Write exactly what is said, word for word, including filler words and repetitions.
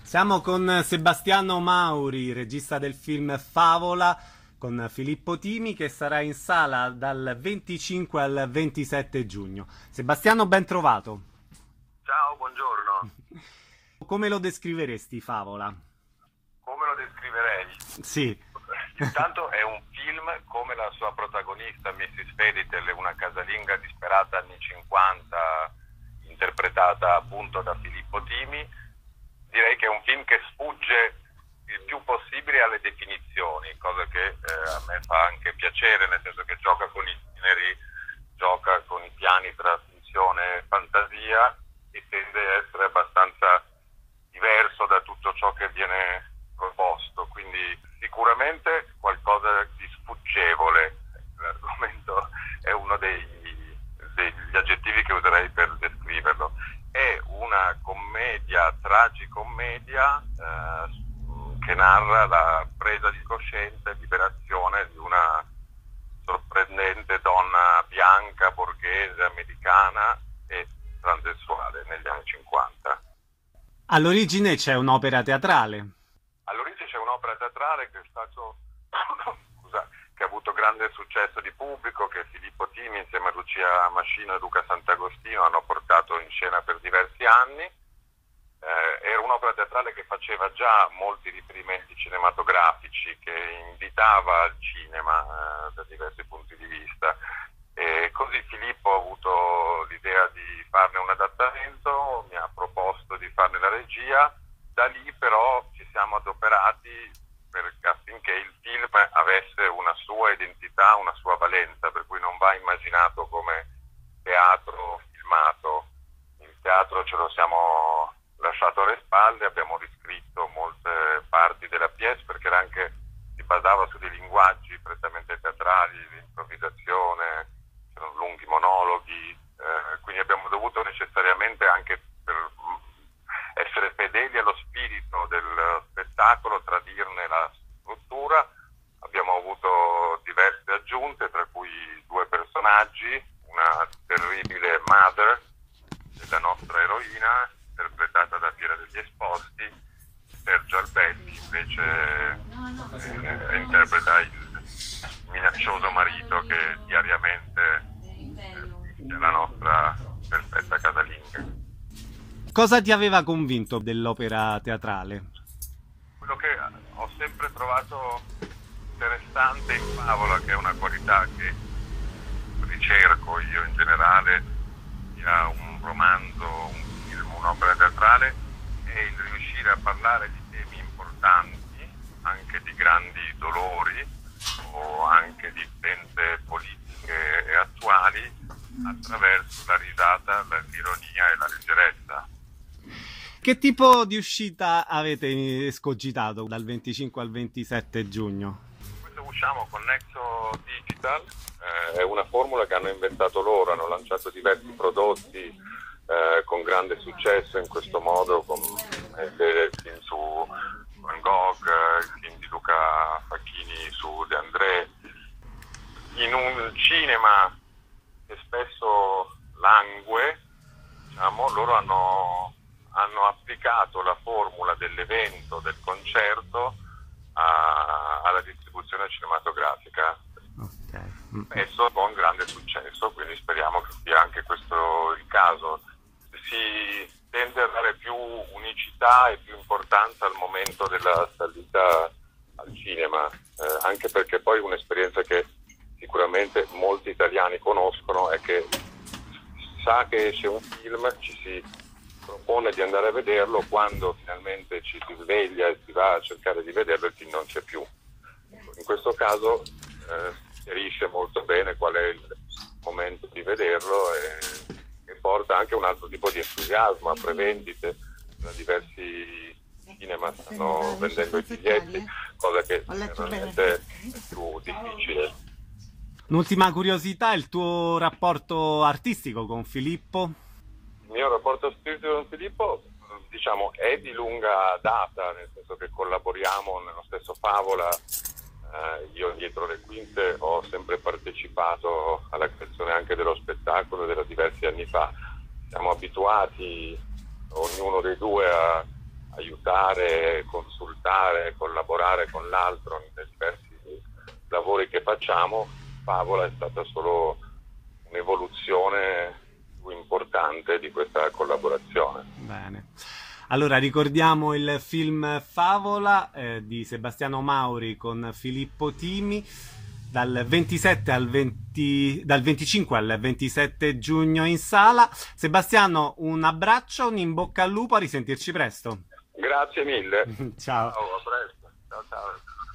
Siamo con Sebastiano Mauri, regista del film Favola, con Filippo Timi, che sarà in sala dal venticinque al ventisette giugno. Sebastiano, ben trovato. Ciao, buongiorno. Come lo descriveresti, Favola? Come lo descriverei? Sì. Intanto è un film come la sua protagonista, missus Feditel, una casalinga disperata anni cinquanta, interpretata appunto da Filippo Timi. Direi che è un film che sfugge il più possibile alle definizioni, cosa che eh, a me fa anche piacere, nel senso che gioca con i generi, gioca con i piani tra finzione e fantasia e tende a essere abbastanza diverso da tutto ciò che viene proposto, quindi sicuramente qualcosa di sfuggevole. L'argomento è uno dei, degli aggettivi che userei per descriverlo. È una commedia, tragicommedia eh, che narra la presa di coscienza e liberazione di una sorprendente donna bianca, borghese, americana e transessuale negli anni cinquanta. All'origine c'è un'opera teatrale. All'origine c'è un'opera teatrale che è stato scusa, che ha avuto grande successo di pubblico, che Filippo Timi insieme a Lucia Mascino e Luca Sant'Agostino hanno portato in scena per diversi anni. Eh, era un'opera teatrale che faceva già molti riferimenti cinematografici, che invitava al cinema eh, da diversi punti di vista. E così Filippo ha avuto l'idea di farne un adattamento, mi ha proposto di farne la regia. Da lì però ci siamo adoperati per, affinché il film avesse una sua identità, una sua valenza, per cui non va immaginato come teatro filmato. Il teatro ce lo siamo lasciato alle spalle, abbiamo riscritto molte parti della pièce perché era anche, si basava su dei linguaggi prettamente teatrali, l'improvvisazione, c'erano lunghi monologhi, eh, quindi abbiamo dovuto necessariamente anche per essere fedeli allo spirito del spettacolo, tradirne la struttura. Abbiamo avuto diverse aggiunte, tra cui due personaggi, una terribile mother della nostra eroina, interpretata da Piera degli Esposti. Sergio Albelli invece eh, interpreta il minaccioso marito che diariamente eh, è la nostra perfetta casalinga. Cosa ti aveva convinto dell'opera teatrale? Quello che ho sempre trovato interessante in Favola, che è una qualità che ricerco io in generale, sia un romanzo, un film, un'opera teatrale, è il riuscire a parlare di temi importanti, anche di grandi dolori o anche di scelte politiche e attuali, attraverso la risata, l'ironia e la leggerezza. Che tipo di uscita avete escogitato dal venticinque al ventisette giugno? Questo usciamo con Nexo Digital, eh, è una formula che hanno inventato loro, hanno lanciato diversi prodotti eh, con grande successo in questo modo, come il film su Van Gogh, il film di Luca Facchini su De André, in un cinema che spesso langue, diciamo, loro hanno hanno applicato la formula dell'evento, del concerto a, alla distribuzione cinematografica. Okay. Spesso con grande successo, quindi speriamo che sia anche questo il caso. Si tende a dare più unicità e più importanza al momento della salita al cinema, eh, anche perché poi un'esperienza che sicuramente molti italiani conoscono è che sa che esce un film, ci si propone di andare a vederlo, quando finalmente ci si sveglia e si va a cercare di vederlo il film non c'è più. In questo caso eh, si chiarisce molto bene qual è il momento di vederlo e, e porta anche un altro tipo di entusiasmo a prevendite. Da diversi cinema stanno vendendo i biglietti, cosa che veramente è più difficile. Un'ultima curiosità, il tuo rapporto artistico con Filippo? Il mio rapporto artistico con Filippo, diciamo, è di lunga data, nel senso che collaboriamo nello stesso Favola. Eh, io dietro le quinte ho sempre partecipato alla creazione anche dello spettacolo, da diversi anni fa. Siamo abituati, ognuno dei due, a, a aiutare, consultare, collaborare con l'altro nei diversi lavori che facciamo. Favola è stata solo un'evoluzione più importante di questa collaborazione. Bene. Allora ricordiamo il film Favola eh, di Sebastiano Mauri con Filippo Timi dal ventisette al venti, dal venticinque al ventisette giugno in sala. Sebastiano, un abbraccio, un in bocca al lupo, a risentirci presto. Grazie mille. Ciao. Ciao, a presto.